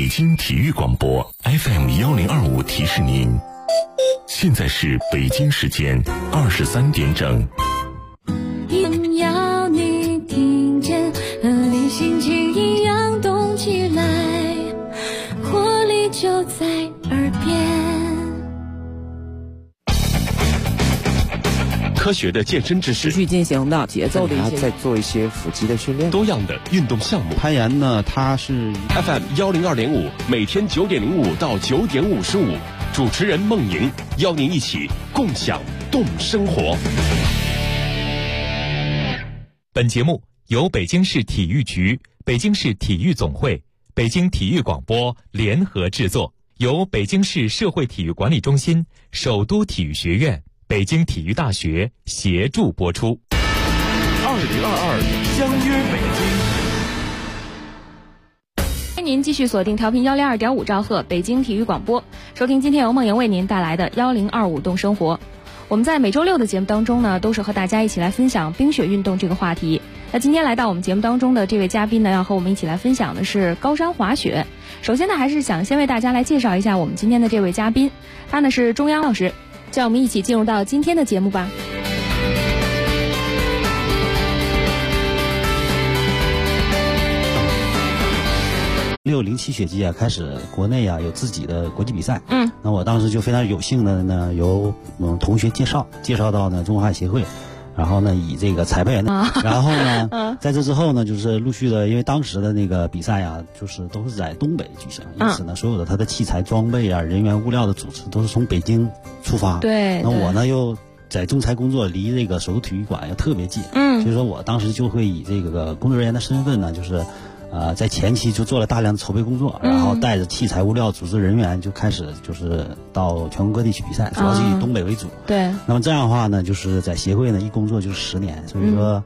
京体育广播 FM1025提示您，现在是北京时间23点整。 要你听见，和你心情一样动起来，活力就在耳边。 科学的健身知识， 持续进行的节奏的一些， 再做一些腹肌的训练， 多样的运动项目。 攀岩呢，它是 FM102.5，每天9:05到9:55，主持人孟莹邀您一起共享动生活。 本节目由北京市体育局、北京市体育总会、北京体育广播联合制作，由北京市社会体育管理中心、首都体育学院、北京体育大学协助播出。 2022相约北京。 欢迎您继续锁定调频102.5兆赫北京体育广播，收听今天由梦莹为您带来的1025动生活。我们在每周六的节目当中呢，都是和大家一起来分享冰雪运动这个话题。那今天来到我们节目当中的这位嘉宾呢，要和我们一起来分享的是高山滑雪。首先呢，还是想先为大家来介绍一下我们今天的这位嘉宾，他呢是钟央老师。让我们一起进入到今天的节目吧。 607雪季啊，开始国内啊有自己的国际比赛。那我当时就非常有幸的呢，由同学介绍到呢中国滑雪协会，然后呢以这个裁判员的，然后呢在这之后呢，就是陆续的，因为当时的那个比赛啊，就是都是在东北举行，因此呢，所有的它的器材装备啊、人员物料的组织都是从北京出发。 对。 那我呢又在仲裁工作，离这个首都体育馆又特别近，所以说我当时就会以这个工作人员的身份呢，就是在前期就做了大量的筹备工作，然后带着器材物料、组织人员就开始就是到全国各地去比赛，主要是以东北为主。 对。 那么这样的话呢，就是在协会呢一工作就是10年，所以说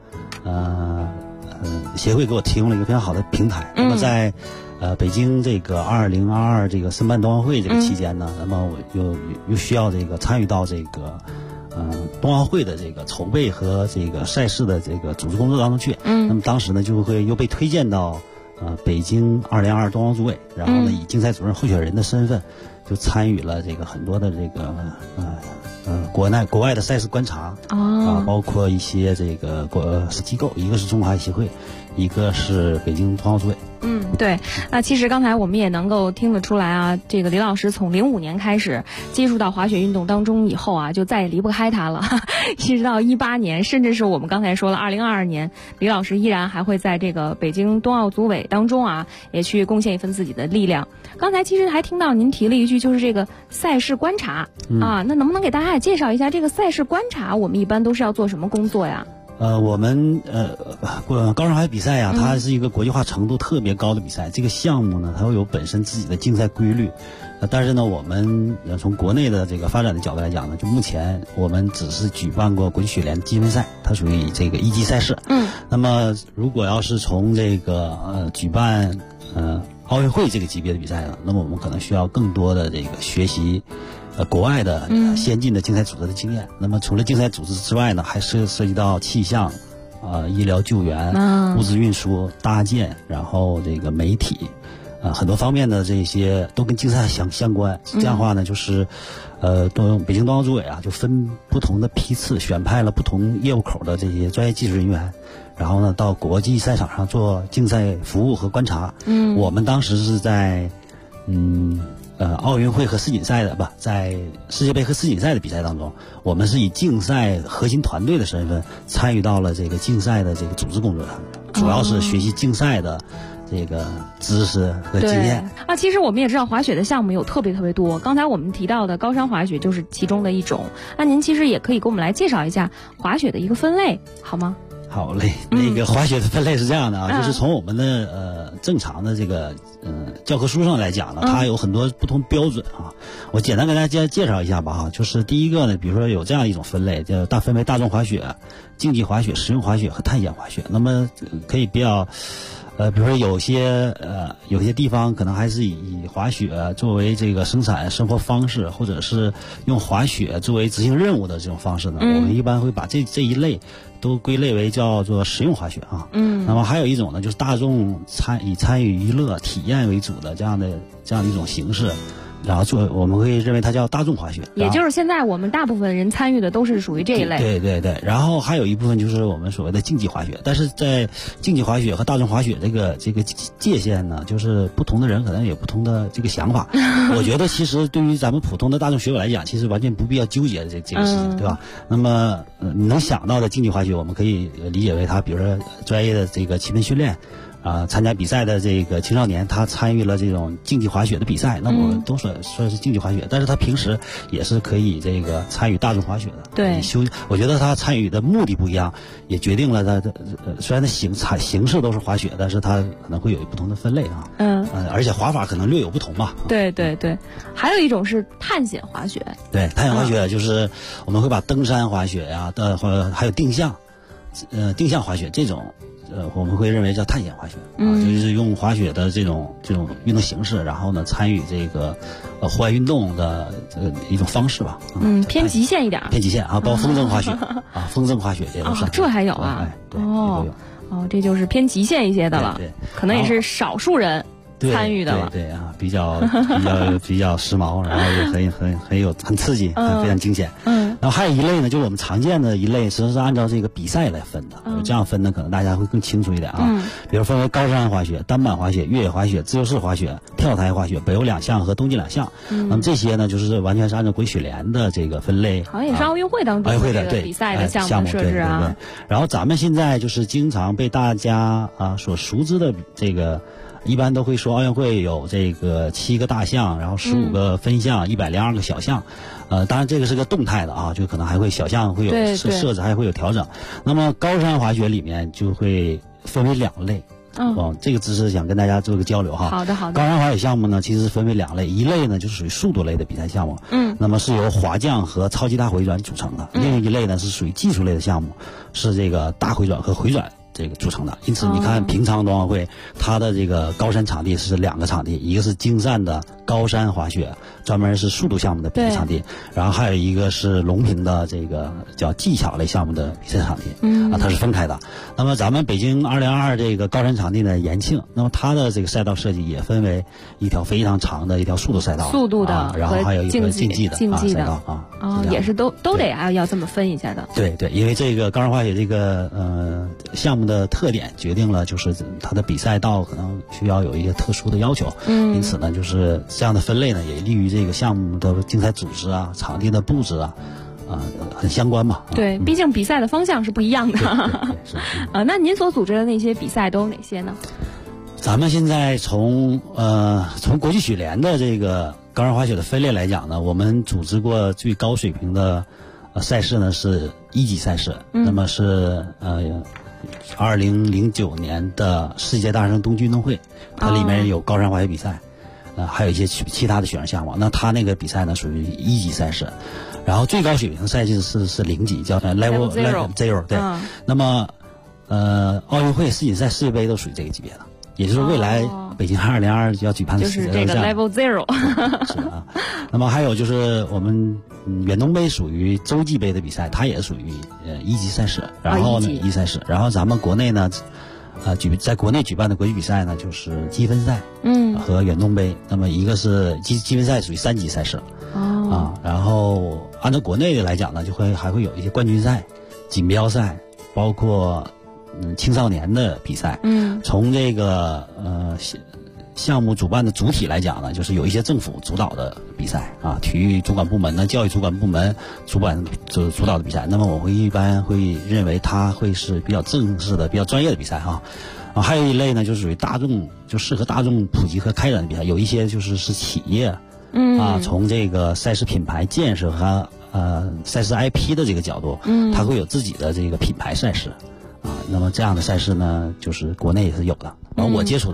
协会给我提供了一个非常好的平台。那么在北京这个2022这个申办冬奥会这个期间呢，那么我又需要这个参与到这个冬奥会的这个筹备和这个赛事的这个组织工作当中去。那么当时呢就会又被推荐到北京2022冬奥组委，然后呢以竞赛主任候选人的身份，就参与了这个很多的这个国外的赛事观察包括一些这个机构，一个是中华协会，一个是北京冬奥组委。 对。那其实刚才我们也能够听得出来啊，这个李老师从05年开始接触到滑雪运动当中以后啊，就再也离不开它了，一直到18年，甚至是我们刚才说了2022年，李老师依然还会在这个北京冬奥组委当中啊，也去贡献一份自己的力量。刚才其实还听到您提了一句，就是这个赛事观察那能不能给大家也介绍一下这个赛事观察，我们一般都是要做什么工作呀？ 我们高山滑雪比赛呀，它是一个国际化程度特别高的比赛。这个项目呢，它会有本身自己的竞赛规律。但是呢，我们从国内的这个发展的角度来讲呢，就目前我们只是举办过国际雪联积分赛，它属于这个一级赛事。那么如果要是从这个举办奥运会这个级别的比赛呢，那么我们可能需要更多的这个学习国外的先进的竞赛组织的经验。那么除了竞赛组织之外呢，还涉及到气象医疗救援、物资运输、搭建，然后这个媒体很多方面的这些都跟竞赛相关。这样的话呢，就是北京冬奥组委啊，就分不同的批次选派了不同业务口的这些专业技术人员，然后呢到国际赛场上做竞赛服务和观察。我们当时是在奥运会和世锦赛的在世界杯和世锦赛的比赛当中，我们是以竞赛核心团队的身份参与到了这个竞赛的这个组织工作上，主要是学习竞赛的这个知识和经验其实我们也知道滑雪的项目有特别多，刚才我们提到的高山滑雪就是其中的一种。那您其实也可以给我们来介绍一下滑雪的一个分类，好吗？ 好嘞。那个滑雪的分类是这样的就是从我们的正常的这个教科书上来讲呢，它有很多不同标准我简单给大家介绍一下吧就是第一个呢，比如说有这样一种分类，叫分为大众滑雪、竞技滑雪、实用滑雪和探险滑雪。那么可以比较比如说有些地方可能还是以滑雪作为这个生产生活方式，或者是用滑雪作为执行任务的这种方式呢，我们一般会把这一类都归类为叫做实用滑雪啊。那么还有一种呢，就是大众以参与娱乐体验为主的这样的一种形式。然后我们会认为它叫大众滑雪， 也就是现在我们大部分人参与的都是属于这一类。 对对对，然后还有一部分就是我们所谓的竞技滑雪，但是在竞技滑雪和大众滑雪这个界限呢，就是不同的人可能有不同的这个想法。我觉得其实对于咱们普通的大众学友来讲，其实完全不必要纠结这个事情，对吧？那么你能想到的竞技滑雪，我们可以理解为它，比如说专业的这个勤奋训练。参加比赛的这个青少年，他参与了这种竞技滑雪的比赛，那我们都说是竞技滑雪，但是他平时也是可以这个参与大众滑雪的。 对， 我觉得他参与的目的不一样，也决定了他虽然他形式都是滑雪，但是他可能会有不同的分类啊。而且滑法可能略有不同吧。 对对对，还有一种是探险滑雪。 对，探险滑雪就是我们会把登山滑雪呀还有定向滑雪这种。我们会认为叫探险滑雪就是用滑雪的这种运动形式，然后呢参与这个户外运动的一种方式吧。 偏极限一点。 偏极限啊，包括风筝滑雪风筝滑雪这都是。 这还有啊？ 对，都有。 这就是偏极限一些的了。 对， 可能也是少数人参与的了。 对啊，比较时髦，然后也很刺激，非常惊险。然后还有一类呢，就是我们常见的一类，实际上是按照这个比赛来分的。这样分呢，可能大家会更清楚一点啊。比如分为高山滑雪、单板滑雪、越野滑雪、自由式滑雪、跳台滑雪、北欧2项和冬季2项。那么这些呢，就是完全是按照国际雪联的这个分类。 好像也是奥运会当中奥运会的比赛的项目设置啊。 对。然后咱们现在就是经常被大家所熟知的这个。一般都会说奥运会有这个7个大项，然后15个分项，102个小项。当然这个是个动态的啊，就可能还会小项会有设置，还会有调整。那么高山滑雪里面就会分为2类。这个知识想跟大家做个交流哈。 好的。 高山滑雪项目呢，其实分为2类，一类呢就是属于速度类的比赛项目，那么是由滑降和超级大回转组成的；另一类呢是属于技术类的项目，是这个大回转和回转。这个组成的，因此你看平昌冬奥会，它的这个高山场地是2个场地，一个是京站的高山滑雪，专门是速度项目的比赛场地，然后还有一个是隆平的这个叫技巧类项目的比赛场地，它是分开的。那么咱们北京2022这个高山场地呢，延庆，那么它的这个赛道设计也分为一条非常长的一条速度赛道， 速度的， 然后还有一个竞技的赛道也是都得要这么分一下的。 对，因为这个高山滑雪这个项目的特点决定了，就是它的比赛道可能需要有一些特殊的要求，因此呢，就是这样的分类呢，也利于这个项目的竞赛组织啊、场地的布置啊，很相关嘛。 对，毕竟比赛的方向是不一样的。 对那您所组织的那些比赛都有哪些呢？ 咱们现在从国际雪联的这个高山滑雪的分类来讲呢，我们组织过最高水平的赛事呢是1级赛事，那么是2009年的世界大学生冬季运动会，它里面有高山滑雪比赛，还有一些其他的雪上项目。那它那个比赛呢属于1级赛事，然后最高水平的赛事是0级，叫 Level Zero。对，那么奥运会、世锦赛、世界杯都属于这个级别的，也就是未来北京2022要举办的就是这个 Level Zero。 是的。那么还有就是我们远东杯属于洲际杯的比赛，它也属于1级赛事，然后呢1级赛事，然后咱们国内呢在国内举办的国际比赛呢就是积分赛和远东杯，那么一个是积分赛属于3级赛事然后按照国内的来讲呢，还会有一些冠军赛、锦标赛，包括青少年的比赛。从这个项目主办的主体来讲呢，就是有一些政府主导的比赛体育主管部门呢、教育主管部门主导的比赛。那么我一般会认为它会是比较正式的、比较专业的比赛还有一类呢，就是属于大众，就适合大众普及和开展的比赛。有一些就是企业从这个赛事品牌建设和赛事 IP 的这个角度，它会有自己的这个品牌赛事那么这样的赛事呢，就是国内也是有的。我接触的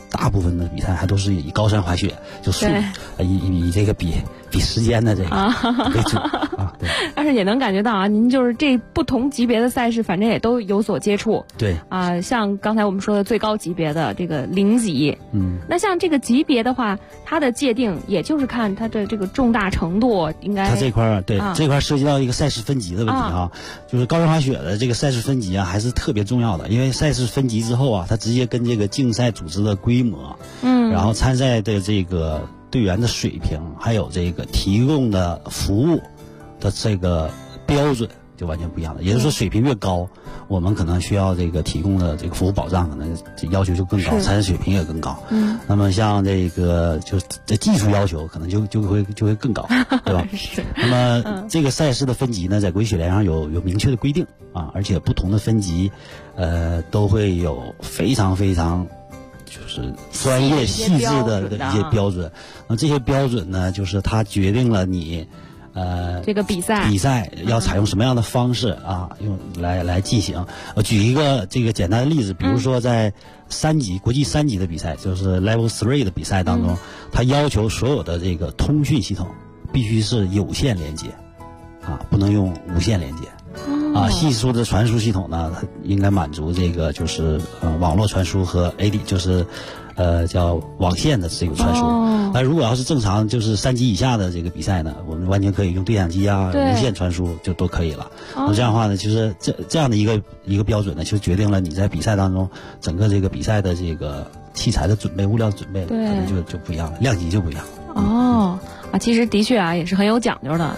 大部分的比赛还都是以高山滑雪，就速以这个比时间的这个为主啊。对。 但是也能感觉到啊，您就是这不同级别的赛事，反正也都有所接触。 对。 啊，像刚才我们说的最高级别的这个0级，那像这个级别的话，它的界定也就是看它的这个重大程度，应该。 它这块对、这块涉及到一个赛事分级的问题啊，就是高山滑雪的这个赛事分级啊，还是特别重要的，因为赛事分级之后啊，它直接跟这个竞赛组织的规模，然后参赛的这个队员的水平，还有这个提供的服务的这个标准就完全不一样了。也就是说，水平越高，我们可能需要这个提供的这个服务保障可能要求就更高，参赛水平也更高。那么像这个就是这技术要求可能就会更高，对吧？ 是。 那么这个赛事的分级呢，在国际雪联上有明确的规定啊，而且不同的分级，都会有非常非常就是专业细致的一些标准。那这些标准呢，就是它决定了你这个比赛要采用什么样的方式啊，用来进行。举一个这个简单的例子，比如说在国际3级的比赛，就是 Level 3的比赛当中，它要求所有的这个通讯系统必须是有线连接啊，不能用无线连接。系数的传输系统呢，它应该满足这个就是网络传输和 AD， 就是叫网线的这个传输。那如果要是正常就是3级以下的这个比赛呢，我们完全可以用对讲机啊、无线传输就都可以了。那这样的话呢，其实这样的一个标准呢，就决定了你在比赛当中整个这个比赛的这个器材的准备、物料准备可能就不一样了，量级就不一样。 其实的确啊，也是很有讲究的。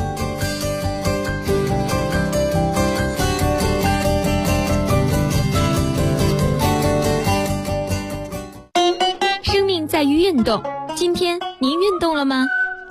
在于运动，今天您运动了吗？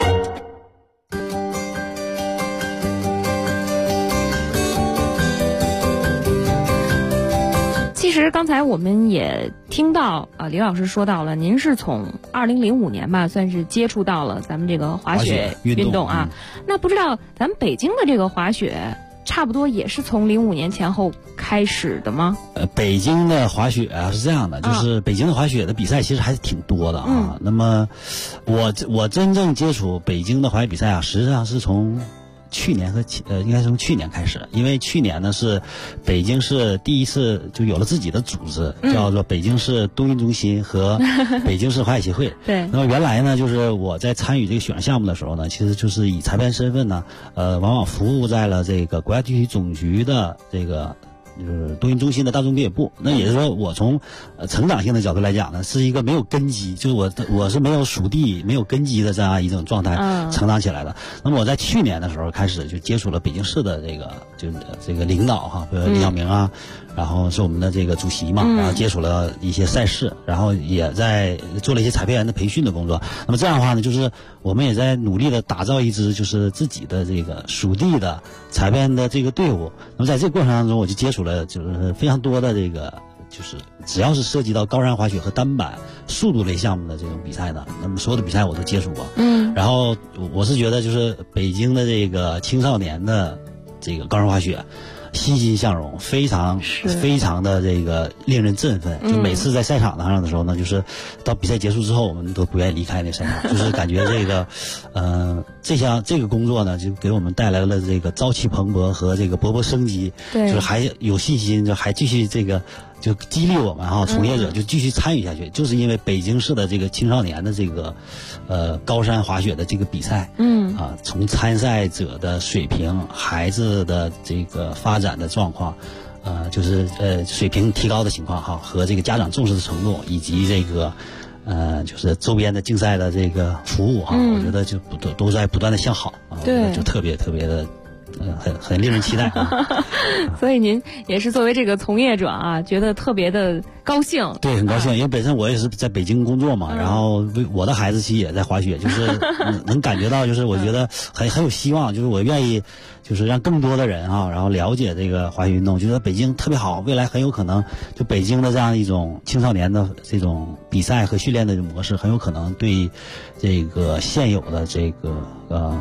其实刚才我们也听到李老师说到了，您是从2005年吧，算是接触到了咱们这个滑雪运动啊。那不知道咱们北京的这个滑雪，差不多也是从05年前后开始的吗？ 北京的滑雪啊是这样的，就是北京的滑雪的比赛其实还是挺多的啊。那么我真正接触北京的滑雪比赛啊，实际上是从去年应该是从去年开始，因为去年呢是北京市第一次就有了自己的组织，叫做北京市冬运中心和北京市滑雪协会。 对。 那么原来呢，就是我在参与这个雪上项目的时候呢，其实就是以裁判身份呢，往往服务在了这个国家体育总局的这个就是冬运中心的大众越野部。那也就是说，我从成长性的角度来讲呢，是一个没有根基，就是我是没有属地、没有根基的这样一种状态成长起来的。那么我在去年的时候开始就接触了北京市的这个领导哈，比如李晓明啊，然后是我们的这个主席嘛，然后接触了一些赛事，然后也在做了一些裁判员的培训的工作。那么这样的话呢，就是我们也在努力的打造一支就是自己的这个属地的裁判的这个队伍。那么在这个过程当中，我就接触了就是非常多的这个就是只要是涉及到高山滑雪和单板速度类项目的这种比赛的，那么所有的比赛我都接触过。然后我是觉得就是北京的这个青少年的这个高山滑雪欣欣向荣，非常的这个令人振奋。就每次在赛场上的时候呢，就是到比赛结束之后，我们都不愿意离开那赛场，就是感觉这个这个工作呢，就给我们带来了这个朝气蓬勃和这个勃勃生机。就是还有信心，就还继续这个就激励我们哈，从业者就继续参与下去。就是因为北京市的这个青少年的这个高山滑雪的这个比赛，从参赛者的水平、孩子的这个发展的状况，就是水平提高的情况哈，和这个家长重视的程度，以及这个就是周边的竞赛的这个服务哈，我觉得就都在不断的向好啊， 对， 就特别的。很令人期待所以您也是作为这个从业者啊，觉得特别的高兴。 对，很高兴，因为本身我也是在北京工作嘛，然后我的孩子其实也在滑雪，就是能感觉到，就是我觉得很有希望，就是我愿意就是让更多的人啊，然后了解这个滑雪运动，觉得北京特别好，未来很有可能就北京的这样一种青少年的这种比赛和训练的模式，很有可能对这个现有的这个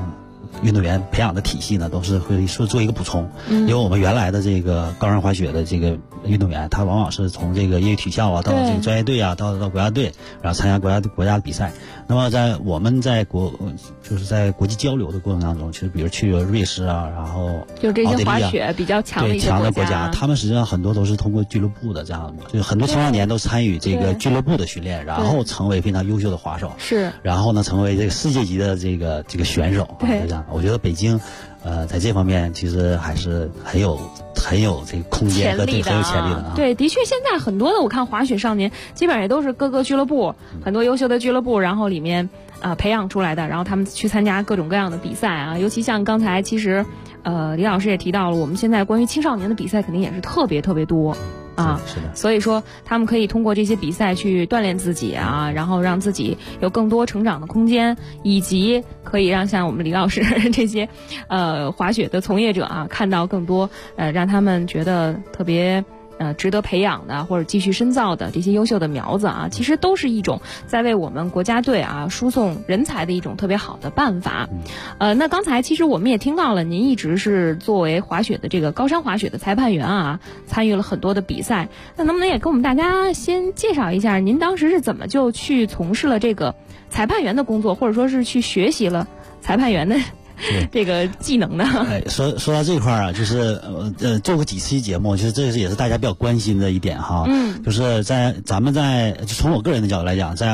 运动员培养的体系呢，都是会做一个补充。因为我们原来的这个高山滑雪的这个运动员，他往往是从这个业余体校啊，到这个专业队啊，到国家队，然后参加国家的比赛。那么我们在就是在国际交流的过程当中，其实比如去瑞士啊，然后就这些滑雪比较强的一些国家，他们实际上很多都是通过俱乐部的这样，就很多青少年都参与这个俱乐部的训练，然后成为非常优秀的滑手， 是， 然后呢成为这个世界级的这个选手。 对， 这样，我觉得北京在这方面其实还是很有这个空间和很有潜力的啊。 对，的确，现在很多的我看滑雪少年基本上也都是各个俱乐部，很多优秀的俱乐部，然后里面培养出来的，然后他们去参加各种各样的比赛啊。尤其像刚才其实李老师也提到了，我们现在关于青少年的比赛肯定也是特别特别多。 是的， 所以说他们可以通过这些比赛去锻炼自己啊，然后让自己有更多成长的空间，以及可以让像我们李老师这些滑雪的从业者啊，看到更多让他们觉得特别值得培养的或者继续深造的这些优秀的苗子啊，其实都是一种在为我们国家队啊输送人才的一种特别好的办法。那刚才其实我们也听到了，您一直是作为滑雪的这个高山滑雪的裁判员啊，参与了很多的比赛。那能不能也跟我们大家先介绍一下，您当时是怎么就去从事了这个裁判员的工作，或者说是去学习了裁判员的这个技能呢？ 说到这块啊，就是做过几期节目，其实这也是大家比较关心的一点哈。就是咱们从我个人的角度来讲，在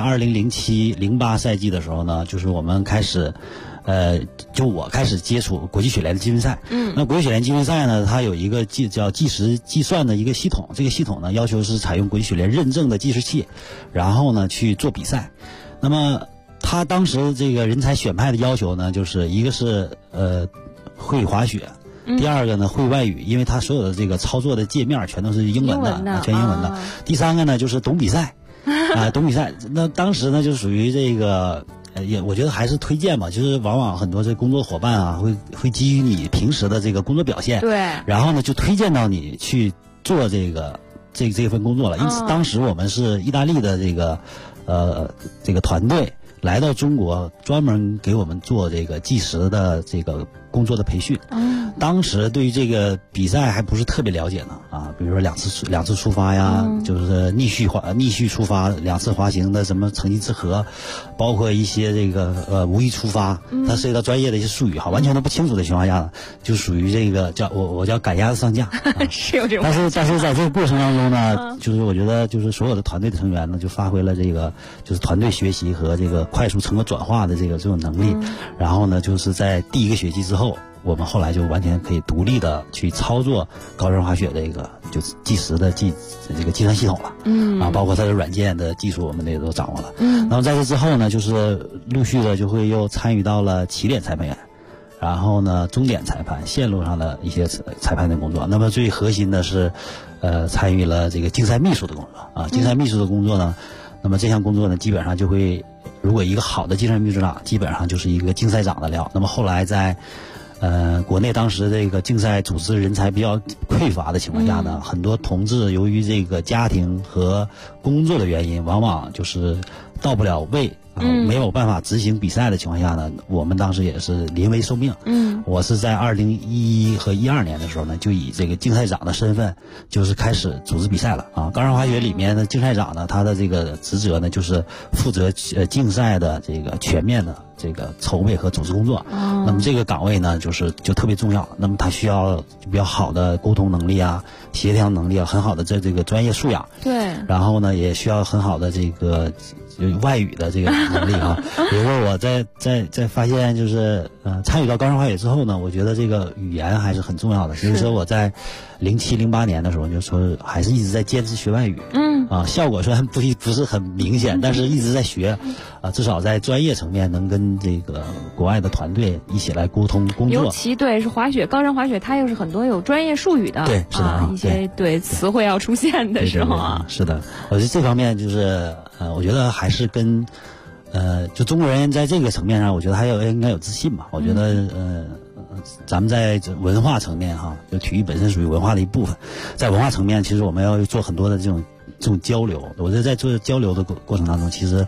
2007-08赛季的时候呢，就是我们开始。就我开始接触国际雪联的积分赛。那国际雪联积分赛呢，它有一个叫计时计算的一个系统，这个系统呢要求是采用国际雪联认证的计时器，然后呢去做比赛。那么他当时这个人才选派的要求呢，就是一个是会滑雪，第二个呢会外语，因为他所有的这个操作的界面全都是英文的，全英文的。第三个呢就是懂比赛懂比赛。那当时呢就属于这个我觉得还是推荐嘛，就是往往很多这工作伙伴啊会基于你平时的这个工作表现， 对， 然后呢就推荐到你去做这份工作了。因此当时我们是意大利的这个团队来到中国，专门给我们做这个计时的这个工作的培训。当时对于这个比赛还不是特别了解呢啊，比如说两次出发呀，就是逆序出发，2次滑行的什么成绩之和，包括一些这个无意出发，它涉及到专业的一些术语哈，完全都不清楚的情况下呢，就属于这个叫我叫赶鸭子上架。 是有这种。 但是在这个过程当中呢，就是我觉得就是所有的团队的成员呢，就发挥了这个就是团队学习和这个快速成果转化的这种能力。然后呢，就是在第1个学期之后，我们后来就完全可以独立的去操作高山滑雪的一个就是计时的这个计算系统了。包括它的软件的技术我们也都掌握了。那么在这之后呢，就是陆续的就会又参与到了起点裁判员，然后呢终点裁判、线路上的一些裁判的工作。那么最核心的是参与了这个竞赛秘书的工作啊。竞赛秘书的工作呢，那么这项工作呢基本上就会，如果一个好的竞赛秘书长基本上就是一个竞赛长的料。那么后来在国内当时这个竞赛组织人才比较匮乏的情况下呢，很多同志由于这个家庭和工作的原因，往往就是到不了位没有办法执行比赛的情况下呢，我们当时也是临危受命。我是在2011和12年的时候呢，就以这个竞赛长的身份，就是开始组织比赛了啊。高山滑雪里面的竞赛长呢，他的这个职责呢，就是负责竞赛的这个全面的这个筹备和组织工作。那么这个岗位呢，就特别重要。那么他需要比较好的沟通能力啊，协调能力啊，很好的这个专业素养。 对。 然后呢，也需要很好的这个外语的这个能力啊。比如说我在发现就是参与到高山滑雪之后呢，我觉得这个语言还是很重要的。所以说我在07-08年的时候就说还是一直在坚持学外语。效果虽然不是很明显，但是一直在学至少在专业层面能跟这个国外的团队一起来沟通工作。 尤其对是滑雪，高山滑雪它又是很多有专业术语的， 对，是的一些对词汇要出现的时候啊， 是的。我觉得这方面就是我觉得还是跟就中国人在这个层面上，我觉得应该有自信吧。我觉得咱们在文化层面哈，就体育本身属于文化的一部分，在文化层面，其实我们要做很多的这种交流。我觉得在做交流的过程当中，其实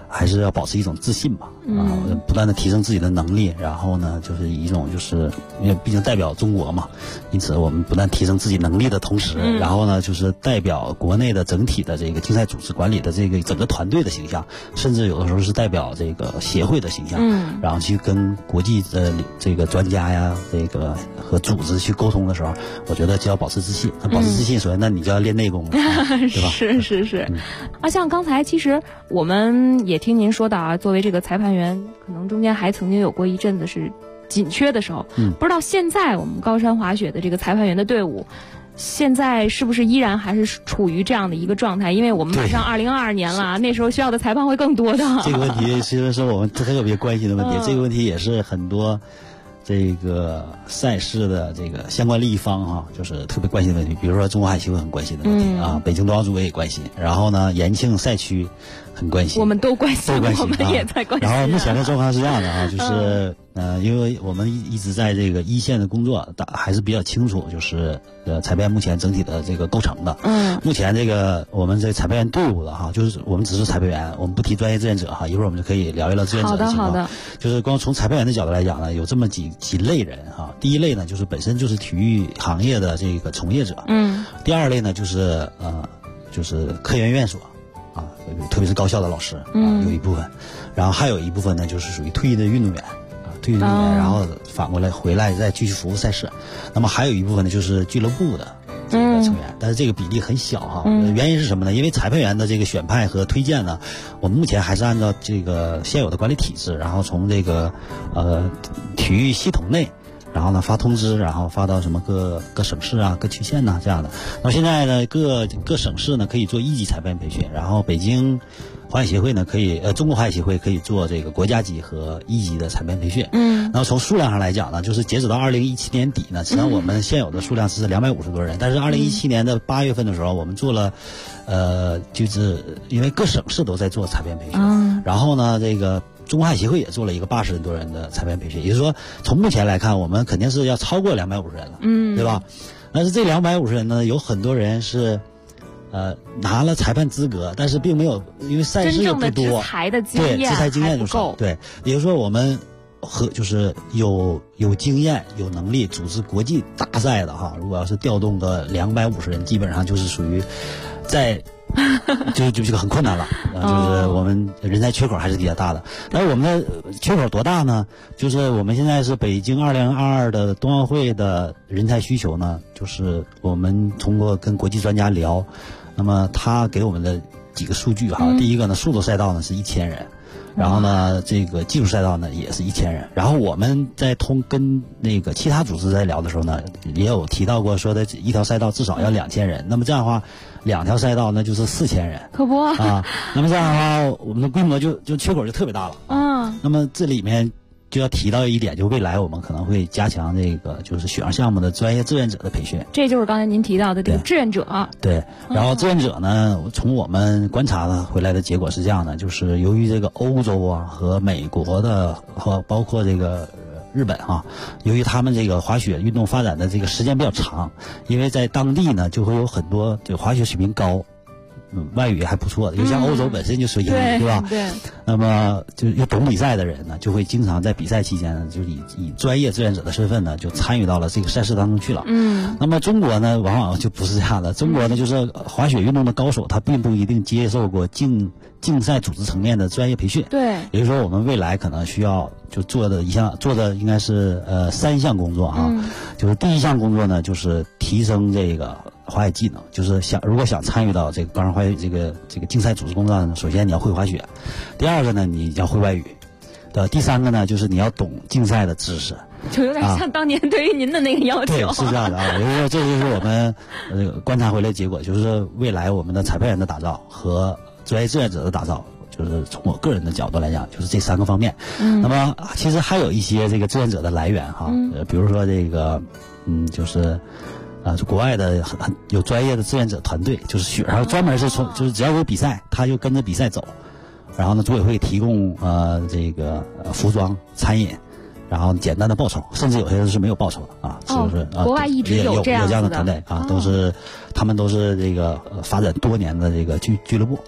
还是要保持一种自信吧，不断的提升自己的能力，然后呢，就是一种就是因为毕竟代表中国嘛，因此我们不断提升自己能力的同时，然后呢，就是代表国内的整体的这个竞赛组织管理的这个整个团队的形象，甚至有的时候是代表这个协会的形象，然后去跟国际的这个专家呀，这个和组织去沟通的时候，我觉得就要保持自信。保持自信，首先那你就要练内功了，对吧？ 是。像刚才其实我们也听您说到啊，作为这个裁判员，可能中间还曾经有过一阵子是紧缺的时候，不知道现在我们高山滑雪的这个裁判员的队伍，现在是不是依然还是处于这样的一个状态？因为我们马上2022年了，那时候需要的裁判会更多的。 这个问题其实是我们特别关心的问题，这个问题也是很多这个赛事的这个相关利益方就是特别关心的问题。比如说中国海协会很关心的问题北京冬奥组委也关心，然后呢延庆赛区很关心， 我们都关心，我们也在关心。 然后目前的状况是这样的就是因为我们一直在这个一线的工作，还是比较清楚，就是裁判目前整体的这个构成的。目前这个我们这裁判员队伍的就是我们只是裁判员，我们不提专业志愿者一会儿我们就可以聊一聊志愿者的情况。 好的。 就是光从裁判员的角度来讲呢，有这么几类人第一类呢，就是本身就是体育行业的这个从业者。第二类呢，就是科研院所特别是高校的老师有一部分，然后还有一部分呢，就是属于退役的运动员。然后反过来回来再继续服务赛事，那么还有一部分呢，就是俱乐部的这个成员，但是这个比例很小原因是什么呢？因为裁判员的这个选派和推荐呢，我们目前还是按照这个现有的管理体制，然后从这个体育系统内，然后呢发通知，然后发到什么各省市各区县这样的。那么现在呢，各省市呢可以做一级裁判培训，然后北京滑雪协会呢可以中国滑雪协会可以做这个国家级和一级的裁判培训。然后从数量上来讲呢，就是截止到2017年底呢，实际上我们现有的数量是250多人，但是2017年的8月份的时候，我们做了就是因为各省市都在做裁判培训，然后呢这个中国滑雪协会也做了一个80多人的裁判培训，也就是说从目前来看，我们肯定是要超过250人了，对吧？但是这250人呢，有很多人是拿了裁判资格，但是并没有，因为赛事不多， 执裁的经验， 对，执裁经验就少，对，也就是说我们就是有经验、有能力组织国际大赛的如果要是调动个250人，基本上就是属于在就这个很困难了，就是我们人才缺口还是比较大的。但是我们的缺口多大呢？就是我们现在是北京2022的冬奥会的人才需求呢，就是我们通过跟国际专家聊，那么他给我们的几个数据第一个呢，速度赛道呢是1000人。然后呢，这个技术赛道呢也是1000人。然后我们在跟那个其他组织在聊的时候呢，也有提到过说的一条赛道至少要2000人。那么这样的话，2条赛道那就是4000人。 可不那么这样的话，我们的规模就缺口就特别大了。那么这里面就要提到一点，就未来我们可能会加强这个就是雪上项目的专业志愿者的培训。 这就是刚才您提到的这个志愿者。 对，然后志愿者呢，从我们观察回来的结果是这样的，就是由于这个欧洲和美国的和包括这个日本由于他们这个滑雪运动发展的这个时间比较长，因为在当地呢就会有很多这个滑雪水平高。外语还不错的，就像欧洲本身就说英语，对吧？ 对。 那么就又懂比赛的人呢，就会经常在比赛期间呢，就以专业志愿者的身份呢，就参与到了这个赛事当中去了。那么中国呢，往往就不是这样的。中国呢，就是滑雪运动的高手，他并不一定接受过竞赛组织层面的专业培训。 对。 也就是说，我们未来可能需要就做的应该是3项工作就是第一项工作呢，就是提升这个滑雪技能，就是如果想参与到这个高山滑雪这个竞赛组织工作呢，首先你要会滑雪，第二个呢你要会外语，第三个呢就是你要懂竞赛的知识， 就有点像当年对于您的那个要求。 对，是这样的我就说这就是我们观察回来的结果，就是未来我们的裁判员的打造和专业志愿者的打造，就是从我个人的角度来讲，就是这3个方面。那么其实还有一些这个志愿者的来源比如说这个就是国外的很有专业的志愿者团队，就是雪上专门是就是只要有比赛，他就跟着比赛走，然后呢组委会提供这个服装、餐饮，然后简单的报酬，甚至有些人是没有报酬的就是国外一直有这样的团队他们都是这个发展多年的这个俱乐部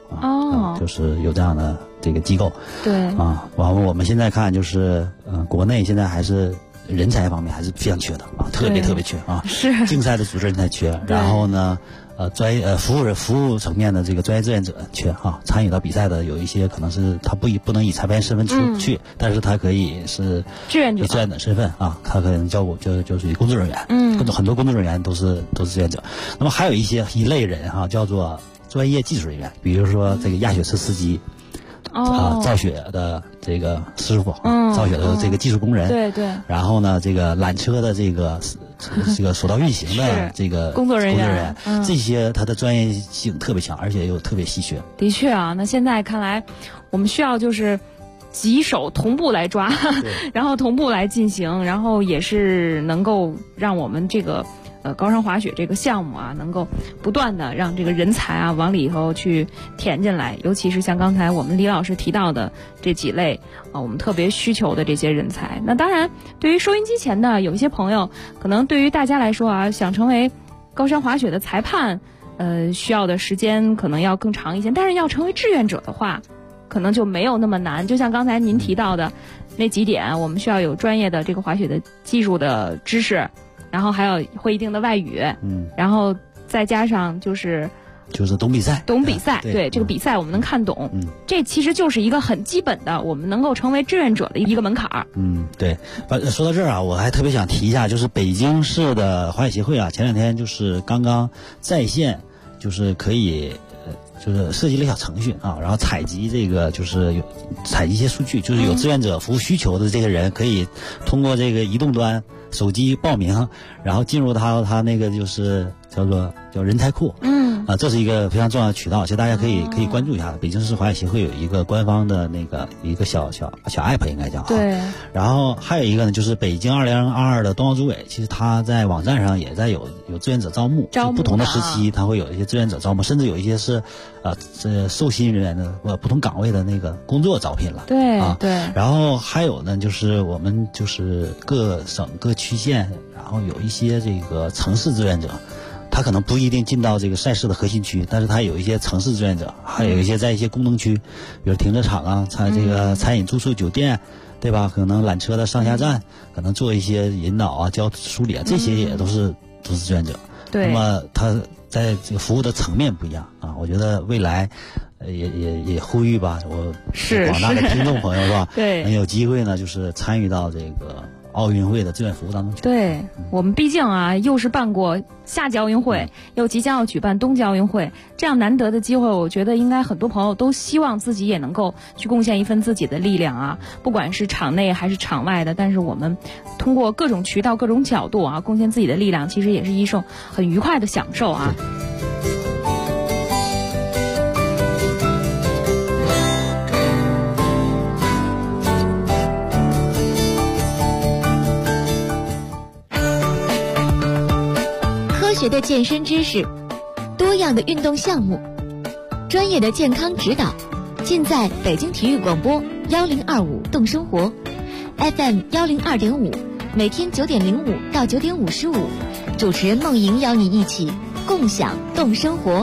就是有这样的这个机构。 对啊，完了我们现在看就是国内现在还是人才方面还是非常缺的啊，特别缺啊， 是竞赛的组织人才缺，然后呢。服务层面的这个专业志愿者缺啊，参与到比赛的有一些可能是他不能以裁判员身份出去，但是他可以是志愿者， 以志愿者身份啊，他可能就属于工作人员，很多工作人员都是志愿者。那么还有一类人哈，叫做专业技术人员，比如说这个压雪车司机。造雪的这个师傅，造雪的这个技术工人， 对， 然后呢，这个缆车的这个手道运行的这个工作人员， 这些他的专业性特别强，而且又特别稀缺。 的确啊，那现在看来，我们需要就是几手同步来抓，然后同步来进行，然后也是能够让我们这个。高山滑雪这个项目啊，能够不断的让这个人才啊往里头去填进来，尤其是像刚才我们李老师提到的这几类我们特别需求的这些人才。那当然，对于收音机前的有一些朋友，可能对于大家来说啊，想成为高山滑雪的裁判，需要的时间可能要更长一些，但是要成为志愿者的话，可能就没有那么难。就像刚才您提到的那几点，我们需要有专业的这个滑雪的技术的知识。然后还有会一定的外语，然后再加上就是懂比赛， 对这个比赛我们能看懂，这其实就是一个很基本的，我们能够成为志愿者的一个门槛。 对。说到这儿啊，我还特别想提一下，就是北京市的滑雪协会啊，前两天就是刚刚在线，就是可以。就是设计了一小程序啊，然后采集这个就是采集一些数据，就是有志愿者服务需求的这些人可以通过这个移动端手机报名，然后进入他那个就是叫人才库，这是一个非常重要的渠道，其实大家可以关注一下。北京市滑雪协会有一个官方的那个一个小 app 应该叫对。 然后还有一个呢，就是北京2022的冬奥组委，其实他在网站上也在有志愿者招募，不同的时期他会有一些志愿者招募，甚至有一些是受薪人员的不同岗位的那个工作招聘了。 对然后还有呢，就是我们就是各省各区县，然后有一些这个城市志愿者。他可能不一定进到这个赛事的核心区，但是他有一些城市志愿者，还有一些在一些功能区，比如停车场啊、这个餐饮住宿酒店，对吧？可能缆车的上下站，可能做一些引导啊、梳理啊，这些也都是志愿者。 对。 那么他在这个服务的层面不一样啊，我觉得未来也呼吁吧，我广大的听众朋友是吧？ 对， 能有机会呢，就是参与到这个奥运会的志愿服务当中去。 对，我们毕竟啊，又是办过夏季奥运会，又即将要举办冬季奥运会，这样难得的机会，我觉得应该很多朋友都希望自己也能够去贡献一份自己的力量啊，不管是场内还是场外的，但是我们通过各种渠道、各种角度啊，贡献自己的力量，其实也是一种很愉快的享受啊。 科学的健身知识，多样的运动项目，专业的健康指导，尽在北京体育广播1025动生活 FM 102.5，每天9点05到9点55，主持人梦莹邀你一起共享动生活。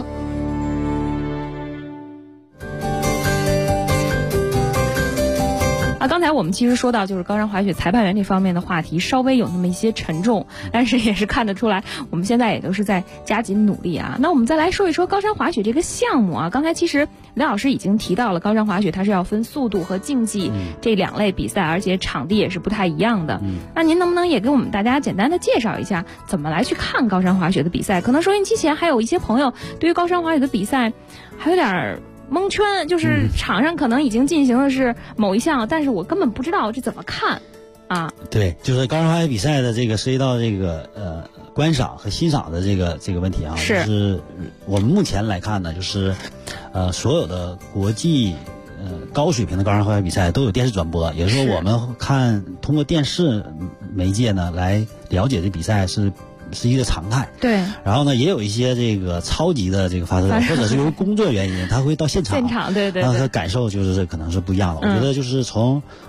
刚才我们其实说到就是高山滑雪裁判员这方面的话题稍微有那么一些沉重，但是也是看得出来我们现在也都是在加紧努力啊。那我们再来说一说高山滑雪这个项目啊，刚才其实李老师已经提到了高山滑雪它是要分速度和竞技这两类比赛，而且场地也是不太一样的。那您能不能也给我们大家简单的介绍一下怎么来去看高山滑雪的比赛？可能收音机前还有一些朋友对于高山滑雪的比赛还有点蒙圈，就是场上可能已经进行的是某一项，但是我根本不知道这怎么看啊。 对，就是高山滑雪比赛的这个涉及到这个观赏和欣赏的这个问题啊，就是我们目前来看呢，就是所有的国际高水平的高山滑雪比赛都有电视转播，也就是说我们通过电视媒介呢来了解这比赛是一个常态。 对。 然后呢，也有一些这个超级的这个发射者，或者是由于工作原因，他会到现场， 对， 然后他感受就是可能是不一样的。我觉得就是从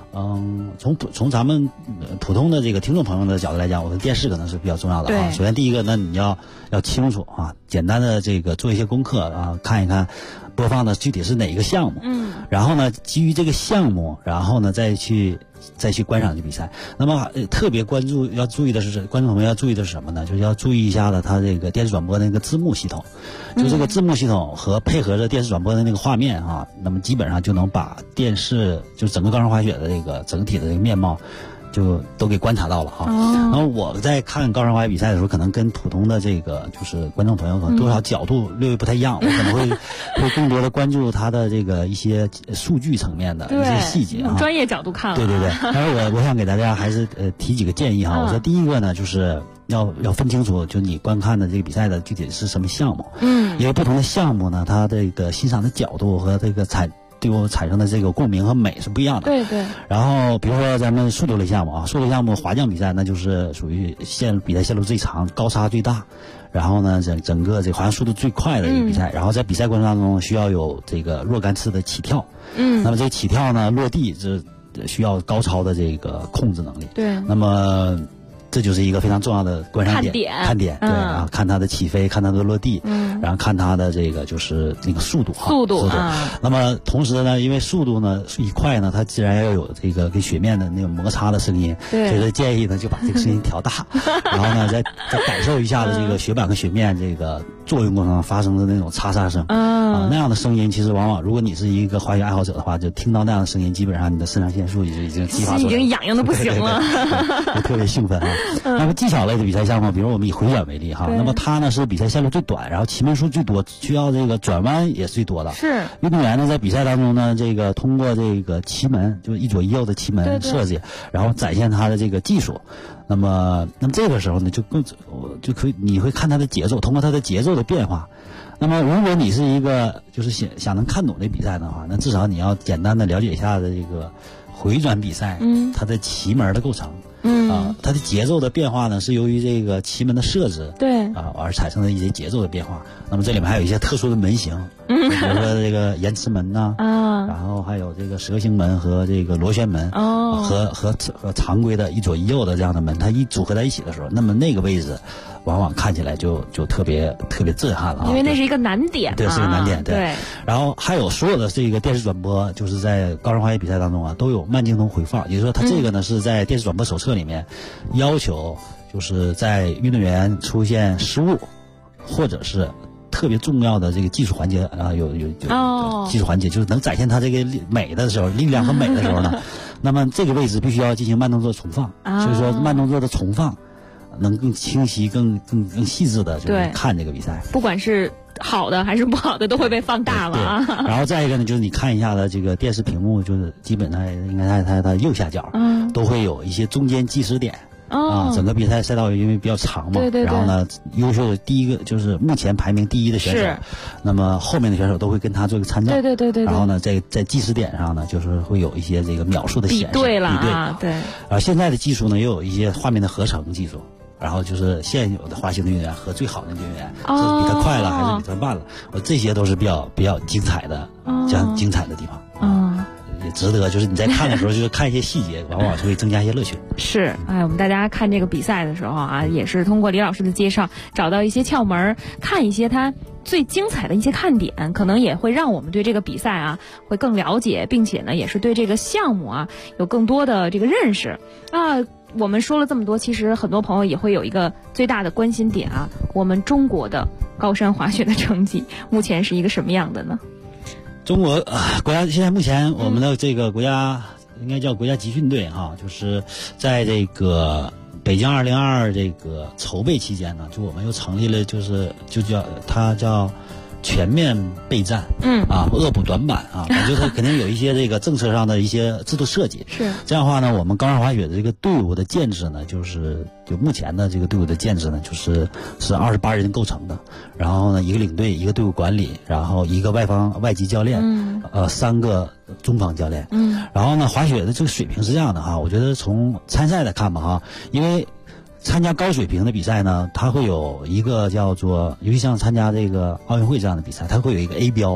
从咱们普通的这个听众朋友的角度来讲，我们电视可能是比较重要的啊。首先第一个呢，你要清楚啊，简单的这个做一些功课啊，看一看播放的具体是哪一个项目，然后呢，基于这个项目，然后呢再去观赏这比赛。那么特别观众朋友要注意的是什么呢？就是要注意一下的，它这个电视转播的那个字幕系统，就这个字幕系统和配合着电视转播的那个画面啊，那么基本上就能把电视就整个高山滑雪的这个整体的这个面貌就都给观察到了哈。然后我在看高山滑雪比赛的时候，可能跟普通的这个就是观众朋友可能多少角度略微不太一样，我可能会更多的关注他的这个一些数据层面的一些细节啊， 专业角度看了。 对。但是我想给大家还是提几个建议哈。我说第一个呢，就是要分清楚，就你观看的这个比赛的具体是什么项目。因为不同的项目呢，它这个欣赏的角度和这个对我产生的这个共鸣和美是不一样的。 对。 然后比如说咱们速度类项目啊，速度项目滑降比赛，那就是属于比赛线路最长、高差最大，然后呢整个这个滑降速度最快的一个比赛。然后在比赛过程当中需要有这个若干次的起跳。那么这个起跳呢，落地这需要高超的这个控制能力。 对。 那么这就是一个非常重要的观赏点，看点，对啊，看它的起飞，看它的落地，然后看它的这个就是那个速度。那么同时呢，因为速度呢一快呢，它自然要有这个跟雪面的那个摩擦的声音，所以说建议呢就把这个声音调大，然后呢再感受一下的这个雪板和雪面这个作用过程中发生的那种擦砂声啊，那样的声音其实往往如果你是一个滑雪爱好者的话，就听到那样的声音，基本上你的肾上腺素已经激发出来了， 已经痒痒的不行了， 就特别兴奋啊。那么技巧类的比赛项目，比如我们以回转为例哈，那么它呢是比赛线路最短，然后骑门数最多，需要这个转弯也是最多的。 是运动员呢在比赛当中呢，这个通过这个骑门，就是一左一右的骑门设计，然后展现他的这个技术。那么这个时候呢，就可以你会看他的节奏，通过他的节奏的变化。那么如果你是一个就是想能看懂这比赛的话，那至少你要简单的了解一下的这个回转比赛，它的骑门的构成。它的节奏的变化呢，是由于这个骑门的设置，而产生的一些节奏的变化。那么这里面还有一些特殊的门型，比如说这个延迟门呐，然后还有这个蛇形门和这个螺旋门，和常规的一左一右的这样的门，它一组合在一起的时候，那么那个位置往往看起来就特别震撼了， 因为那是一个难点， 对，是个难点，对。然后还有所有的这个电视转播，就是在高山滑雪比赛当中啊，都有慢镜头回放，也就是说，它这个呢是在电视转播手册里面要求，就是在运动员出现失误或者是特别重要的这个技术环节啊，有技术环节，就是能展现它这个美的时候，力量和美的时候呢，那么这个位置必须要进行慢动作重放，所以说慢动作的重放能更清晰、更细致的就是看这个比赛， 不管是好的还是不好的都会被放大了啊。 然后再一个呢，就是你看一下的这个电视屏幕，就是基本上应该它右下角都会有一些中间计时点。整个比赛赛道因为比较长嘛， 对， 然后呢，优秀的第一个就是目前排名第一的选手，那么后面的选手都会跟他做一个参照， 对。 然后呢，在计时点上呢，就是会有一些这个秒数的显示， 比对了啊，对。 现在的技术呢，也有一些画面的合成技术。然后就是现有的滑行的运动员和最好的运动员，是比他快了还是比他慢了？这些都是比较精彩的，这样精彩的地方。也值得，就是你在看的时候，就是看一些细节，往往就会增加一些乐趣。 是，我们大家看这个比赛的时候啊，也是通过李老师的介绍，找到一些窍门，看一些他最精彩的一些看点，可能也会让我们对这个比赛啊会更了解，并且呢，也是对这个项目啊有更多的这个认识啊。我们说了这么多，其实很多朋友也会有一个最大的关心点啊，我们中国的高山滑雪的成绩目前是一个什么样的呢？ 中国国家现在目前我们的这个国家应该叫国家集训队就是在这个北京2022这个筹备期间呢，就我们又成立了，它叫全面备战，恶补短板啊，我觉得肯定有一些这个政策上的一些制度设计。 是这样的话呢，我们高山滑雪的这个队伍的建制呢，就目前的这个队伍的建制呢，是28人构成的，然后呢，一个领队，一个队伍管理，然后一个外籍教练，3个中方教练，然后呢，滑雪的这个水平是这样的我觉得从参赛来看吧因为参加高水平的比赛呢，它会有一个叫做，尤其像参加这个奥运会这样的比赛，它会有一个 A 标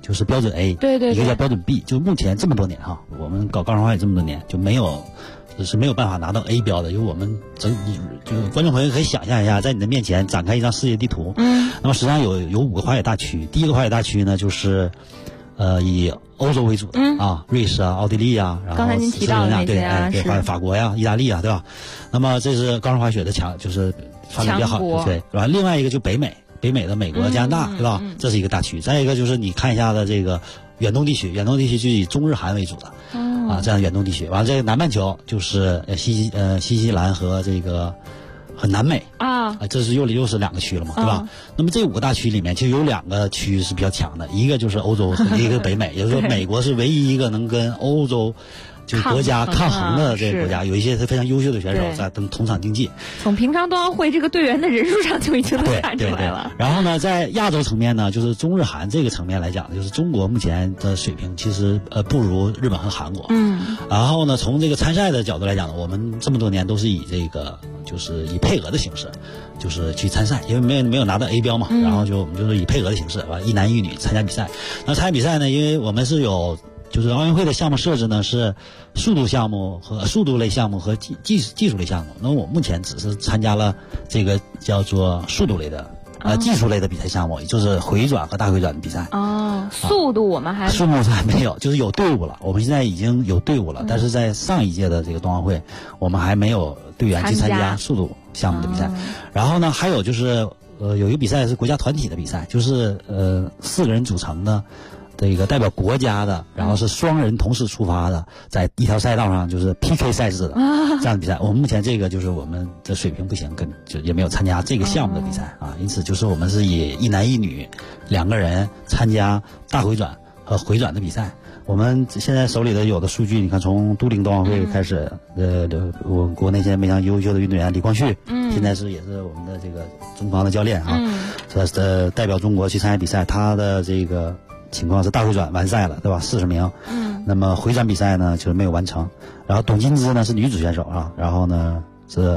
就是标准 A， 对， 一个叫标准 B。就目前这么多年哈，我们搞高山滑雪这么多年，就没有办法拿到 A 标的。因为我们就是观众朋友可以想象一下，在你的面前展开一张世界地图，那么实际上有5个滑雪大区。第一个滑雪大区呢，就是以欧洲为主的瑞士啊、奥地利啊，然后刚才您提到的那些对，法国呀、意大利啊，对吧？那么这是高山滑雪的就是发展比较好的，对，是吧？另外一个就北美的美国、加拿大，对吧？这是一个大区。再一个就是你看一下的这个远东地区就以中日韩为主的这样远东地区。完了，这个南半球就是新西兰和这个和南美这是又是2个区了嘛，对吧？那么这5个大区里面就有2个区是比较强的，一个就是欧洲和一个北美，也就是说美国是唯一一个能跟欧洲就是国家抗衡的这个国家，有一些非常优秀的选手在同场竞技。 从平常冬奥会这个队员的人数上就已经能看出来了。 然后呢，在亚洲层面呢，就是中日韩这个层面来讲，就是中国目前的水平其实不如日本和韩国。然后呢，从这个参赛的角度来讲呢，我们这么多年都是以这个就是以配额的形式，就是去参赛，因为没有拿到 A 标嘛，然后我们就是以配额的形式，一男一女参加比赛。那参加比赛呢，因为我们是有。就是奥运会的项目设置呢是速度类项目和技术类项目。那我目前只是参加了这个叫做速度类的技术类的比赛项目，也就是回转和大回转的比赛。 速度我们速度还没有，就是有队伍了。我们现在已经有队伍了，但是在上一届的这个冬奥会，我们还没有队员去参加速度项目的比赛。然后呢，还有就是有一个比赛是国家团体的比赛，就是4个人组成的。这个代表国家的，然后是双人同时出发的，在一条赛道上就是 PK 赛制的这样的比赛。我们目前这个就是我们的水平不行，就也没有参加这个项目的比赛因此就是我们是以一男一女2个人参加大回转和回转的比赛。我们现在手里的有的数据，你看从都灵冬奥会开始，我国内现在非常优秀的运动员李光旭，现在也是我们的这个中方的教练代表中国去参加比赛，他的这个。情况是大回转完赛了，对吧？40名。那么回转比赛呢，就是没有完成。然后董金芝呢是女子选手然后呢是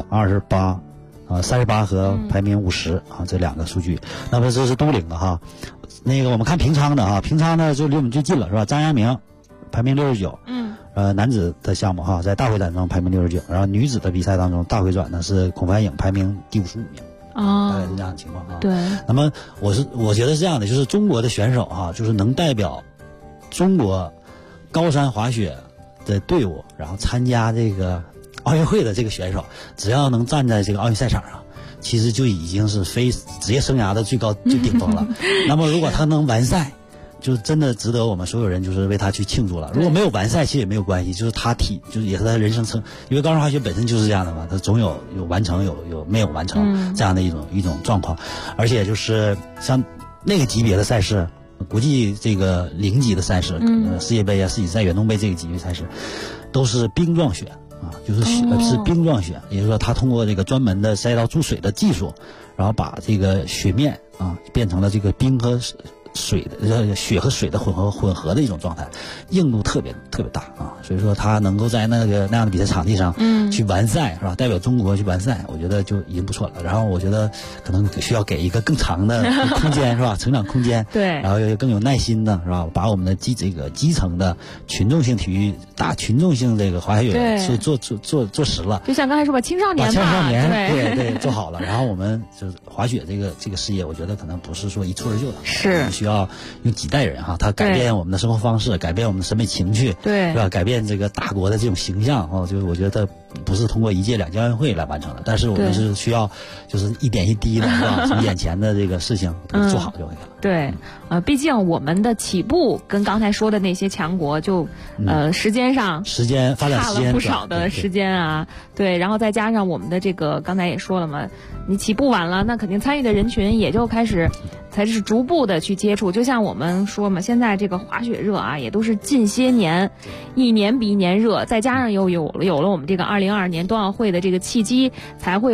38和排名50这2个数据。那么这是都灵的那个我们看平昌的平昌呢就离我们最近了，是吧？张阳明排名69。男子的项目在大回转中排名69，然后女子的比赛当中大回转呢是孔凡颖排名第55名。大概是这样的情况对。 那么我觉得是这样的，就是中国的选手就是能代表中国高山滑雪的队伍，然后参加这个奥运会的这个选手，只要能站在这个奥运赛场上，其实就已经是非职业生涯的最顶峰了。那么如果他能完赛，就真的值得我们所有人就是为他去庆祝了。如果没有完赛，其实也没有关系，就是就是也是他人生因为高山滑雪本身就是这样的嘛，他总有完成有没有完成这样的一种状况。而且就是像那个级别的赛事，国际这个0级的赛事，世界杯世锦赛、远东杯这个级别赛事，都是冰状雪就是是冰状雪，也就是说他通过这个专门的赛道注水的技术，然后把这个雪面变成了这个冰和雪和水的混合的一种状态，硬度特别大所以说他能够在那样的比赛场地上去完赛，是吧？代表中国去完赛，我觉得就已经不错了。然后我觉得可能需要给一个更长的空间，是吧？成长空间。 对。 然后又更有耐心的，是吧？把我们的基层的群众性体育、大群众性这个滑雪是做实了。 就像刚才说吧，青少年对做好了。然后我们就是滑雪这个事业，我觉得可能不是说一蹴而就的， 是需要用几代人他改变我们的生活方式，改变我们的审美情趣， 对， 是吧？改变这个大国的这种形象就是我觉得不是通过1届2届奥运会来完成的，但是我们是需要就是一点一滴的，是吧？从眼前的这个事情做好就可以了。 对，毕竟我们的起步跟刚才说的那些强国就时间发展差了不少的时间对，然后再加上我们的这个刚才也说了嘛，你起步晚了，那肯定参与的人群也就开始才是逐步的去接触。就像我们说嘛，现在这个滑雪热也都是近些年一年比一年热，再加上有了我们这个2022年冬奥会的这个契机，才会有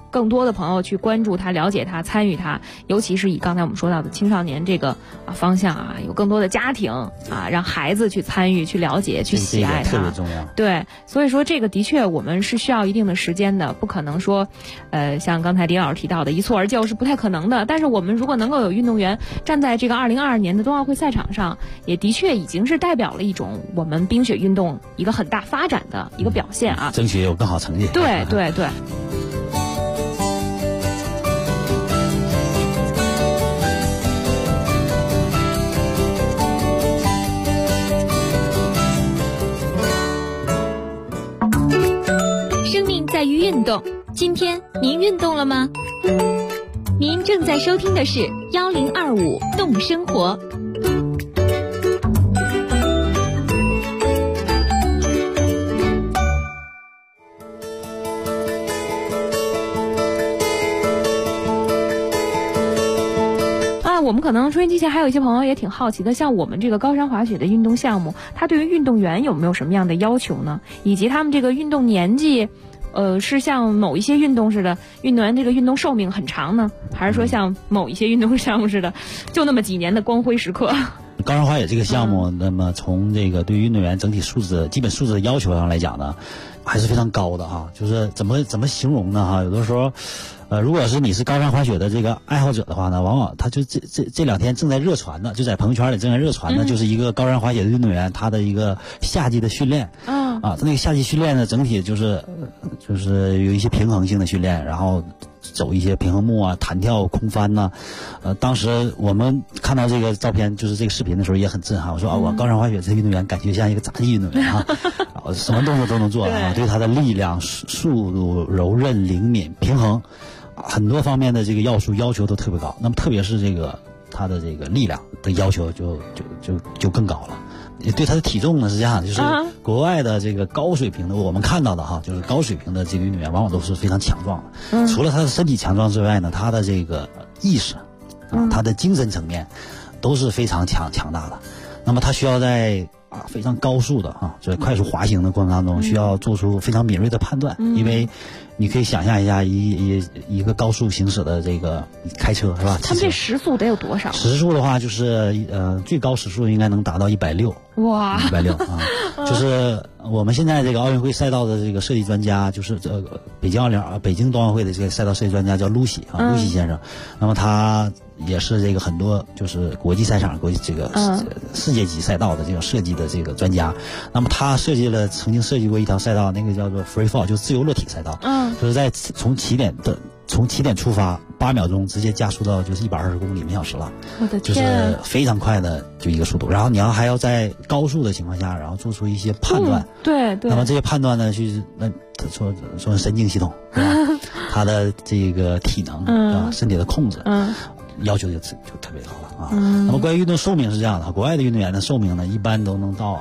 更多的朋友去关注它、了解它、参与它，尤其是以刚才我们说到的青少年这个方向啊，有更多的家庭啊，让孩子去参与、去了解、去喜爱它， 特别重要。 对，所以说这个的确我们是需要一定的时间的，不可能说，像刚才李老师提到的一蹴而就是不太可能的。但是我们如果能够有运动员站在这个2022年的冬奥会赛场上，也的确已经是代表了一种我们冰雪运动一个很大发展的一个表现啊， 争取有更好成绩。 对对对。 生命在于运动，今天您运动了吗？您正在收听的是1025动生活。 我们可能收音机前还有一些朋友也挺好奇的，像我们这个高山滑雪的运动项目，它对于运动员有没有什么样的要求呢？以及他们这个运动年纪，是像某一些运动似的，运动员这个运动寿命很长呢，还是说像某一些运动项目似的，就那么几年的光辉时刻？ 高山滑雪这个项目，那么从这个对于运动员整体素质、基本素质的要求上来讲呢，还是非常高的哈。就是怎么形容呢哈？有的时候，如果是你是高山滑雪的这个爱好者的话呢，往往他就这两天正在热传的，就在朋友圈里正在热传的，就是一个高山滑雪的运动员他的一个夏季的训练。他那个夏季训练呢，整体就是有一些平衡性的训练，然后走一些平衡木啊、弹跳、空翻呐。当时我们看到这个照片，就是这个视频的时候也很震撼。我说我高山滑雪这运动员感觉像一个杂技运动员啊，然后什么动作都能做啊，对他的力量、速度、柔韧、灵敏、平衡，很多方面的这个要求都特别高。那么特别是这个他的这个力量的要求就更高了。对他的体重呢是这样，就是国外的这个高水平的，我们看到的哈，就是高水平的这个运动员往往都是非常强壮的。除了他的身体强壮之外呢，他的这个意识他的精神层面都是非常强大的。那么他需要在非常高速的就是快速滑行的过程当中，需要做出非常敏锐的判断，因为你可以想象一下一个高速行驶的这个开车是吧？ 他们这时速得有多少？ 时速的话就是最高时速应该能达到160。哇，160啊！就是我们现在这个奥运会赛道的这个设计专家，就是北京冬奥会的这个赛道设计专家叫露西先生。那么他也是这个很多就是国际赛场、这个世界级赛道的这个设计的这个专家。那么他曾经设计过一条赛道，那个叫做 Free Fall， 就自由落体赛道。就是在从起点出发8秒钟，直接加速到就是120公里每小时了。 我的天！ 就是非常快的就一个速度，然后你还要在高速的情况下，然后做出一些判断。 对。 那么这些判断呢，他说神经系统，对吧？他的这个体能身体的控制。要求就特别高了啊。那么关于运动寿命是这样的，国外的运动员的寿命呢，一般都能到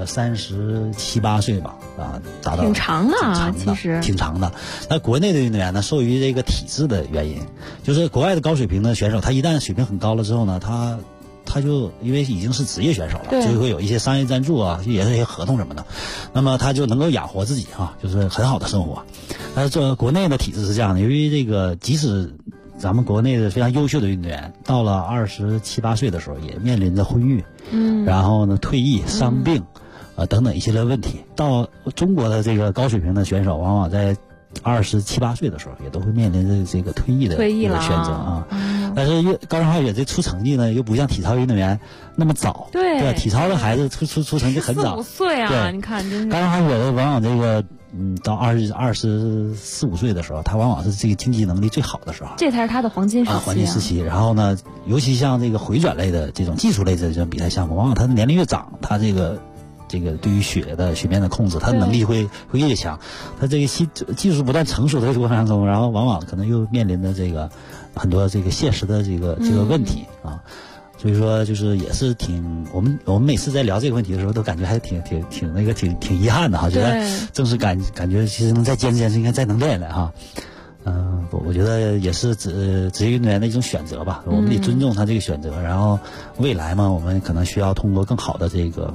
37、38岁吧，达到挺长的啊，其实挺长的。那国内的运动员呢，受于这个体制的原因，就是国外的高水平的选手，他一旦水平很高了之后呢，他就因为已经是职业选手了，就会有一些商业赞助啊，也是一些合同什么的，那么他就能够养活自己就是很好的生活。但是这国内的体制是这样的，由于这个即使咱们国内的非常优秀的运动员，到了27、8岁的时候，也面临着婚育，然后呢退役、伤病，等等一系列问题。到中国的这个高水平的选手，往往在27、8岁的时候，也都会面临着这个退役的一个选择啊。但是高山滑雪这出成绩呢，又不像体操运动员那么早。对，体操的孩子出成绩很早，4、 5岁啊。对，你看，真是高山滑雪的往往这个。到24、5岁的时候，他往往是这个经济能力最好的时候， 这才是他的黄金时期。 黄金时期。然后呢，尤其像这个回转类的这种技术类的这种比赛项目，往往他的年龄越长，他这个对于雪面的控制，他的能力会越强。他这个技术不断成熟的过程当中，然后往往可能又面临着这个很多这个现实的这个问题啊。所以说，就是也是我们每次在聊这个问题的时候，都感觉还挺遗憾的哈，觉得正是感觉其实能再坚持，应该再能练练哈。我觉得也是职业运动员的一种选择吧，我们得尊重他这个选择。然后未来嘛，我们可能需要通过更好的这个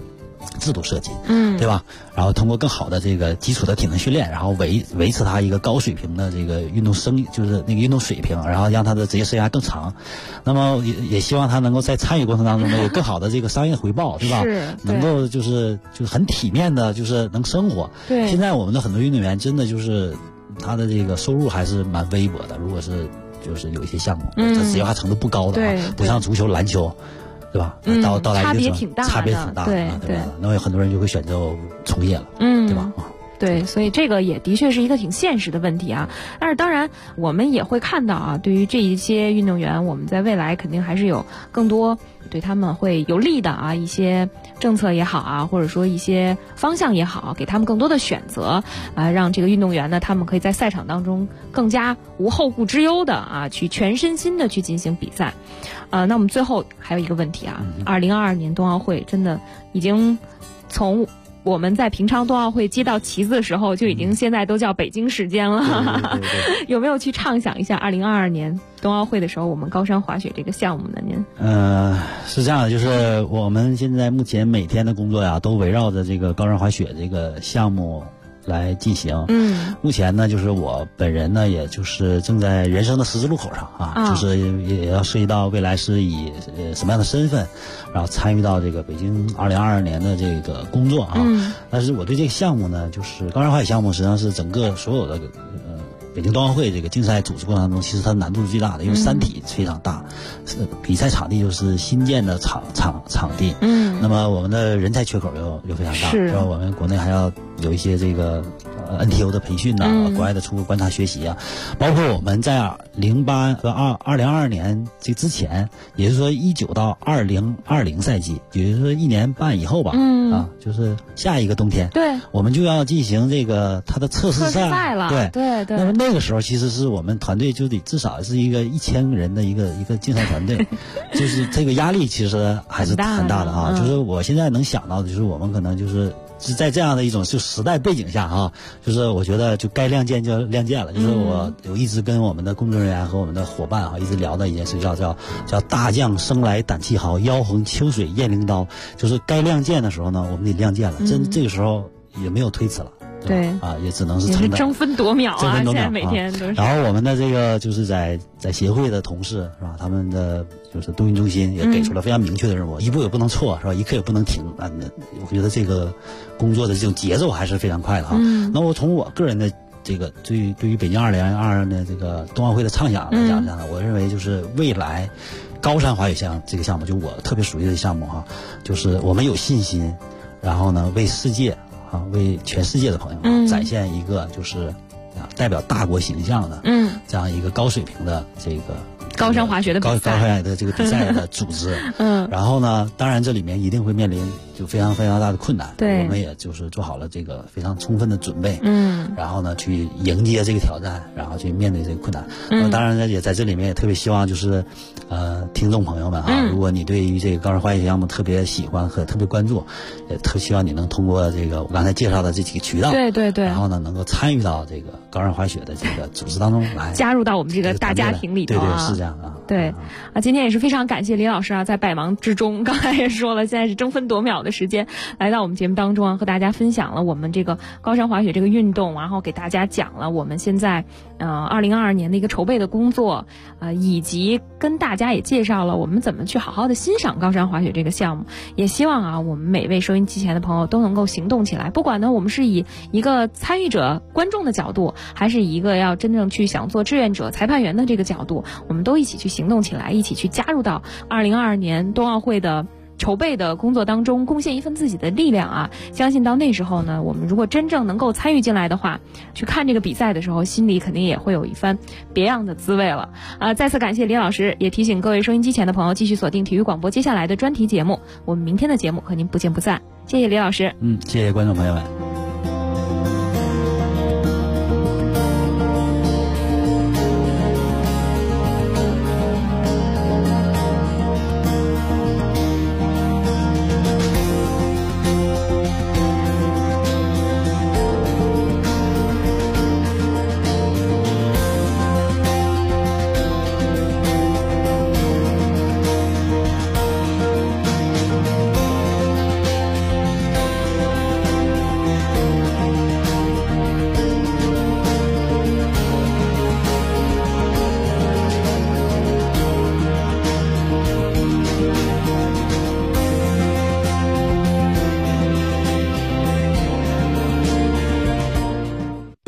制度设计，对吧？然后通过更好的这个基础的体能训练，然后维持他一个高水平的这个运动就是那个运动水平，然后让他的职业生涯更长。那么也希望他能够在参与过程当中呢有更好的这个商业回报，对吧？能够就是很体面的，就是能生活。 对， 现在我们的很多运动员真的就是他的这个收入还是蛮微薄的，如果是就是有一些项目，他职业化程度不高的啊，不像足球、篮球。对吧？到达一定程度，差别挺大的，对吧？那有很多人就会选择从业了，对吧？ 对，所以这个也的确是一个挺现实的问题啊。但是当然，我们也会看到啊，对于这一些运动员，我们在未来肯定还是有更多对他们会有利的啊一些政策也好啊，或者说一些方向也好，给他们更多的选择啊，让这个运动员呢，他们可以在赛场当中更加无后顾之忧的啊，去全身心的去进行比赛。那我们最后还有一个问题啊，2022年冬奥会真的已经从我们在平常冬奥会接到旗子的时候，就已经现在都叫北京时间了。对有没有去畅想一下2022年冬奥会的时候，我们高山滑雪这个项目呢？您？ 是这样的，就是我们现在目前每天的工作呀，都围绕着这个高山滑雪这个项目来进行。目前呢，就是我本人呢，也就是正在人生的十字路口上啊，就是也要涉及到未来是以什么样的身份，然后参与到这个北京2022年的这个工作啊。但是我对这个项目呢，就是高山滑雪项目，实际上是整个所有的北京冬奥会这个竞赛组织过程当中，其实它难度是最大的，因为山体非常大，比赛场地就是新建的场地。那么我们的人才缺口又非常大，是吧？我们国内还要有一些这个NTO 的培训呐，国外的出国观察学习啊，包括我们在08和2022年这之前，也就是说19到2020赛季，也就是说1年半以后吧，就是下一个冬天， 对， 我们就要进行这个它的测试赛了， 对。那么那个时候其实是我们团队就得至少是一个1000人的一个竞赛团队，就是这个压力其实还是很大的啊。就是我现在能想到的，就是我们可能就是在这样的一种就时代背景下啊，就是我觉得就该亮剑就亮剑了。就是我一直跟我们的工作人员和我们的伙伴啊，一直聊的一件事叫大将生来胆气豪，腰横秋水雁翎刀。就是该亮剑的时候呢，我们得亮剑了。这个时候也没有推辞了。 对啊，也只能是争分夺秒啊！现在每天都是。 然后我们的这个就是在协会的同事是吧？他们的就是冬运中心也给出了非常明确的任务，一步也不能错是吧？一刻也不能停。我觉得这个工作的这种节奏还是非常快的哈。那我从我个人的这个对于北京2022的这个冬奥会的畅想来讲呢，我认为就是未来高山滑雪这个项目，就我特别熟悉的项目哈，就是我们有信心，然后呢为世界。为全世界的朋友展现一个就是代表大国形象的这样一个高水平的这个高山滑雪的高山滑雪的这个比赛的组织。然后呢，当然这里面一定会面临就非常非常大的困难。 对， 我们也就是做好了这个非常充分的准备。然后呢，去迎接这个挑战，然后去面对这个困难。当然呢，也在这里面也特别希望就是听众朋友们啊，如果你对于这个高山滑雪项目特别喜欢和特别关注，也特希望你能通过这个我刚才介绍的这几个渠道， 对， 然后呢能够参与到这个高山滑雪的这个组织当中来， 加入到我们这个大家庭里头啊。 对，是这样啊。 对今天也是非常感谢李老师啊，在百忙之中，刚才也说了，现在是争分夺秒的时间，来到我们节目当中啊，和大家分享了我们这个高山滑雪这个运动，然后给大家讲了我们现在2022年的一个筹备的工作，以及跟大家也介绍了我们怎么去好好的欣赏高山滑雪这个项目。也希望啊，我们每位收音机前的朋友都能够行动起来，不管呢我们是以一个参与者观众的角度，还是以一个要真正去想做志愿者裁判员的这个角度，我们都一起去行动起来，一起去加入到2022年冬奥会的筹备的工作当中，贡献一份自己的力量啊！相信到那时候呢，我们如果真正能够参与进来的话，去看这个比赛的时候，心里肯定也会有一番别样的滋味了。再次感谢李老师，也提醒各位收音机前的朋友继续锁定体育广播接下来的专题节目，我们明天的节目和您不见不散。谢谢李老师。 谢谢观众朋友们。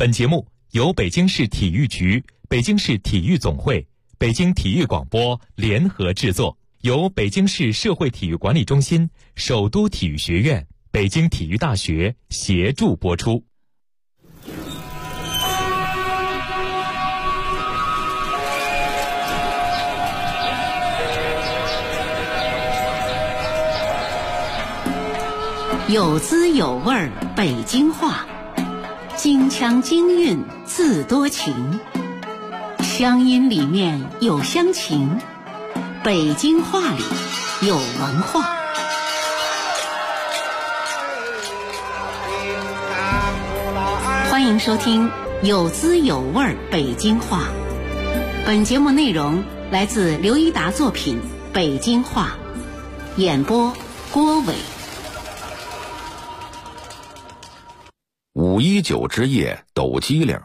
本节目由北京市体育局、北京市体育总会、北京体育广播联合制作，由北京市社会体育管理中心、首都体育学院、北京体育大学协助播出。 有滋有味儿北京话，京腔京韵自多情，乡音里面有乡情，北京话里有文化。欢迎收听有滋有味儿北京话。本节目内容来自刘一达作品《北京话》，演播郭伟。 519之夜抖机灵。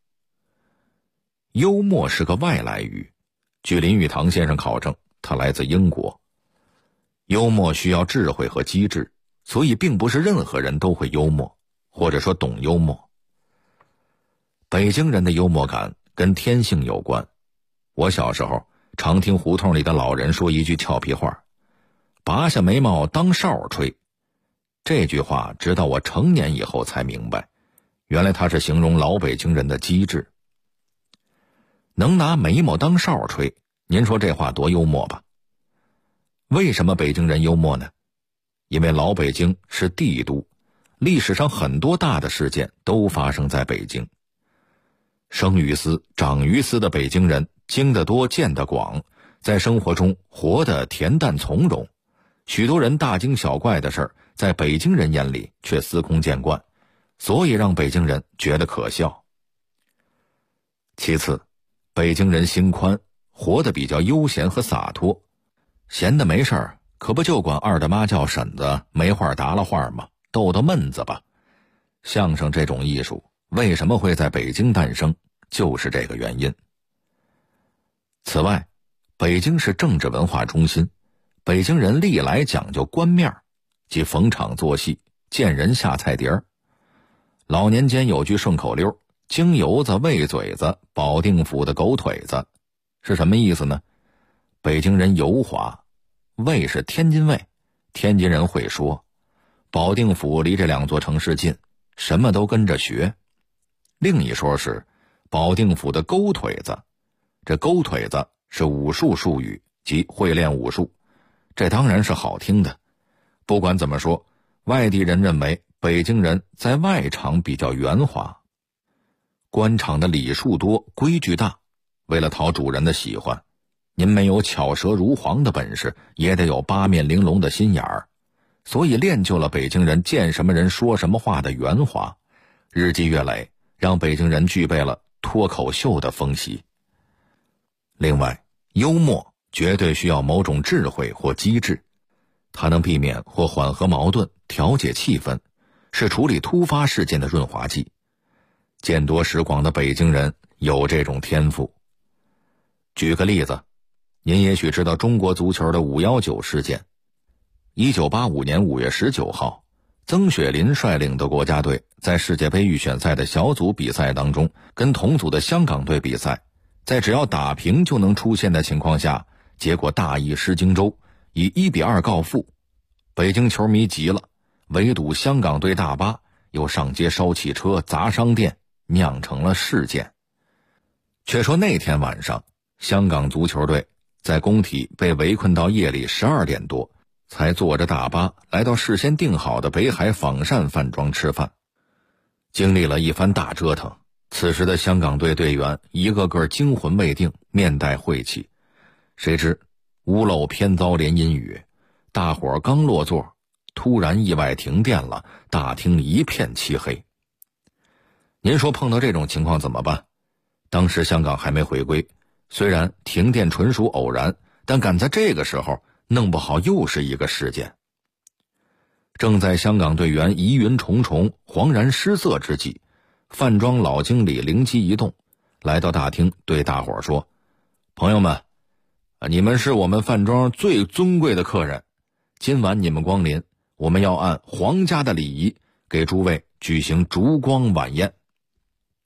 幽默是个外来语，据林语堂先生考证，它来自英国。幽默需要智慧和机智，所以并不是任何人都会幽默，或者说懂幽默。北京人的幽默感跟天性有关。我小时候常听胡同里的老人说一句俏皮话：拔下眉毛当哨吹。这句话直到我成年以后才明白，原来它是形容老北京人的机智。能拿眉毛当哨吹，您说这话多幽默吧？为什么北京人幽默呢？因为老北京是帝都，历史上很多大的事件都发生在北京。生于斯长于斯的北京人经得多见得广，在生活中活得恬淡从容，许多人大惊小怪的事儿在北京人眼里却司空见惯，所以让北京人觉得可笑。其次，北京人心宽，活得比较悠闲和洒脱，闲的没事儿，可不就管二大妈叫婶子，没话搭了话吗？逗逗闷子吧。相声这种艺术为什么会在北京诞生，就是这个原因。此外，北京是政治文化中心，北京人历来讲究官面，即逢场作戏，见人下菜碟儿。老年间有句顺口溜：京油子喂嘴子，保定府的狗腿子，是什么意思呢？北京人油滑，卫是天津卫，天津人会说，保定府离这两座城市近，什么都跟着学。另一说是保定府的勾腿子，这勾腿子是武术术语，即会练武术，这当然是好听的。不管怎么说，外地人认为北京人在外场比较圆滑。官场的礼数多，规矩大，为了讨主人的喜欢，您没有巧舌如簧的本事，也得有八面玲珑的心眼儿，所以练就了北京人见什么人说什么话的圆滑，日积月累，让北京人具备了脱口秀的风习。另外，幽默绝对需要某种智慧或机智，它能避免或缓和矛盾，调节气氛，是处理突发事件的润滑剂。见多识广的北京人有这种天赋。举个例子，您也许知道中国足球的519事件。1985年5月19号，曾雪林率领的国家队在世界杯预选赛的小组比赛当中，跟同组的香港队比赛，在只要打平就能出线的情况下，结果大意失荆州，以1-2告负。北京球迷急了，围堵香港队大巴，又上街烧汽车、砸商店，酿成了事件。却说那天晚上，香港足球队在工体被围困到夜里12点多，才坐着大巴来到事先订好的北海仿膳饭庄吃饭。经历了一番大折腾，此时的香港队队员一个个惊魂未定，面带晦气。谁知屋漏偏遭连阴雨，大伙儿刚落座，突然意外停电了，大厅一片漆黑。您说碰到这种情况怎么办？当时香港还没回归，虽然停电纯属偶然，但赶在这个时候弄不好又是一个事件。正在香港队员疑云重重、惶然失色之际，饭庄老经理灵机一动，来到大厅对大伙儿说：朋友们，你们是我们饭庄最尊贵的客人，今晚你们光临，我们要按皇家的礼仪给诸位举行烛光晚宴。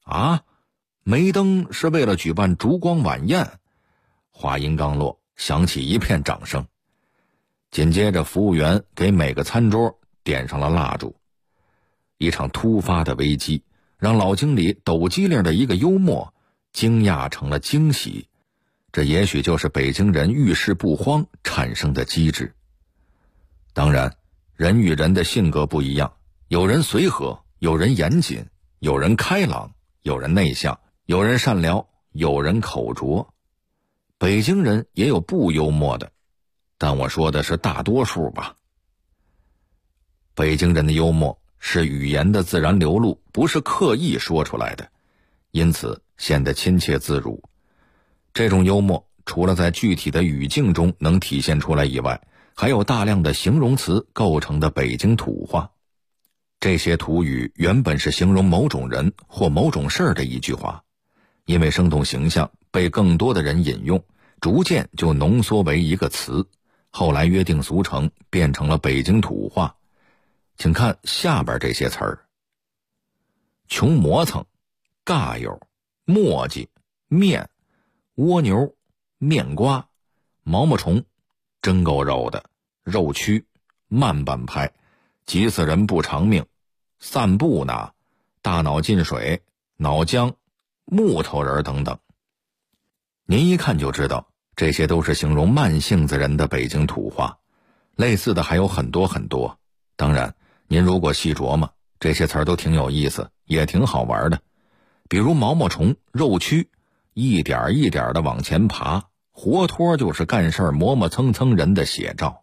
啊，煤灯是为了举办烛光晚宴。话音刚落，响起一片掌声。紧接着服务员给每个餐桌点上了蜡烛。一场突发的危机让老经理抖机灵的一个幽默惊讶成了惊喜，这也许就是北京人遇事不慌产生的机智。当然，人与人的性格不一样，有人随和，有人严谨，有人开朗，有人内向，有人善良，有人口拙。北京人也有不幽默的，但我说的是大多数吧。北京人的幽默是语言的自然流露，不是刻意说出来的，因此显得亲切自如。这种幽默除了在具体的语境中能体现出来以外，还有大量的形容词构成的北京土话。这些土语原本是形容某种人或某种事儿的一句话，因为生动形象被更多的人引用，逐渐就浓缩为一个词，后来约定俗成，变成了北京土话。请看下边这些词儿：穷磨蹭、尬友、磨叽、面、蜗牛、面瓜、毛毛虫、真够肉的、肉蛆、慢半拍、急死人不偿命、散步呢、大脑进水、脑浆、木头人等等。您一看就知道，这些都是形容慢性子人的北京土话，类似的还有很多很多。当然，您如果细琢磨，这些词儿都挺有意思，也挺好玩的。比如毛毛虫、肉蛆，一点一点的往前爬，活脱就是干事磨磨蹭蹭人的写照。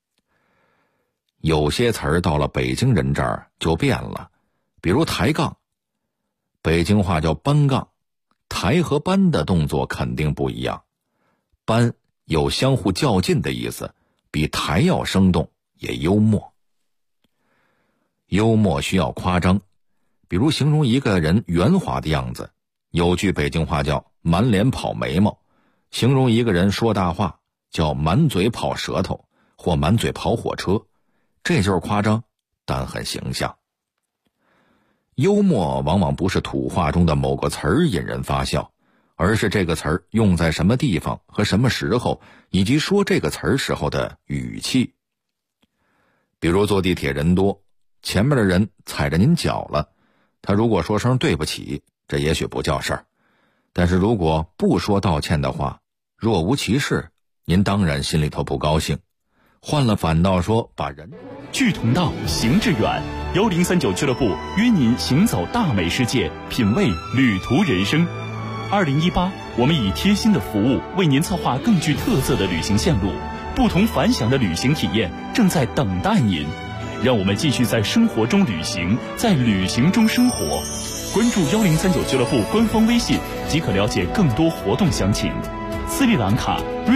有些词儿到了北京人这儿就变了，比如抬杠，北京话叫搬杠，抬和搬的动作肯定不一样。搬有相互较劲的意思，比抬要生动，也幽默。幽默需要夸张，比如形容一个人圆滑的样子，有句北京话叫满脸跑眉毛，形容一个人说大话叫满嘴跑舌头或满嘴跑火车，这就是夸张，但很形象。幽默往往不是土话中的某个词儿引人发笑，而是这个词儿用在什么地方和什么时候，以及说这个词儿时候的语气。比如坐地铁人多，前面的人踩着您脚了，他如果说声对不起，这也许不叫事儿，但是如果不说道歉的话，若无其事，您当然心里头不高兴。换了反倒说把人志同道，行致远。1039俱乐部约您行走大美世界，品味旅途人生。2018，我们以贴心的服务为您策划更具特色的旅行线路，不同凡响的旅行体验正在等待您。让我们继续在生活中旅行，在旅行中生活。关注1039俱乐部官方微信即可了解更多活动详情。斯里兰卡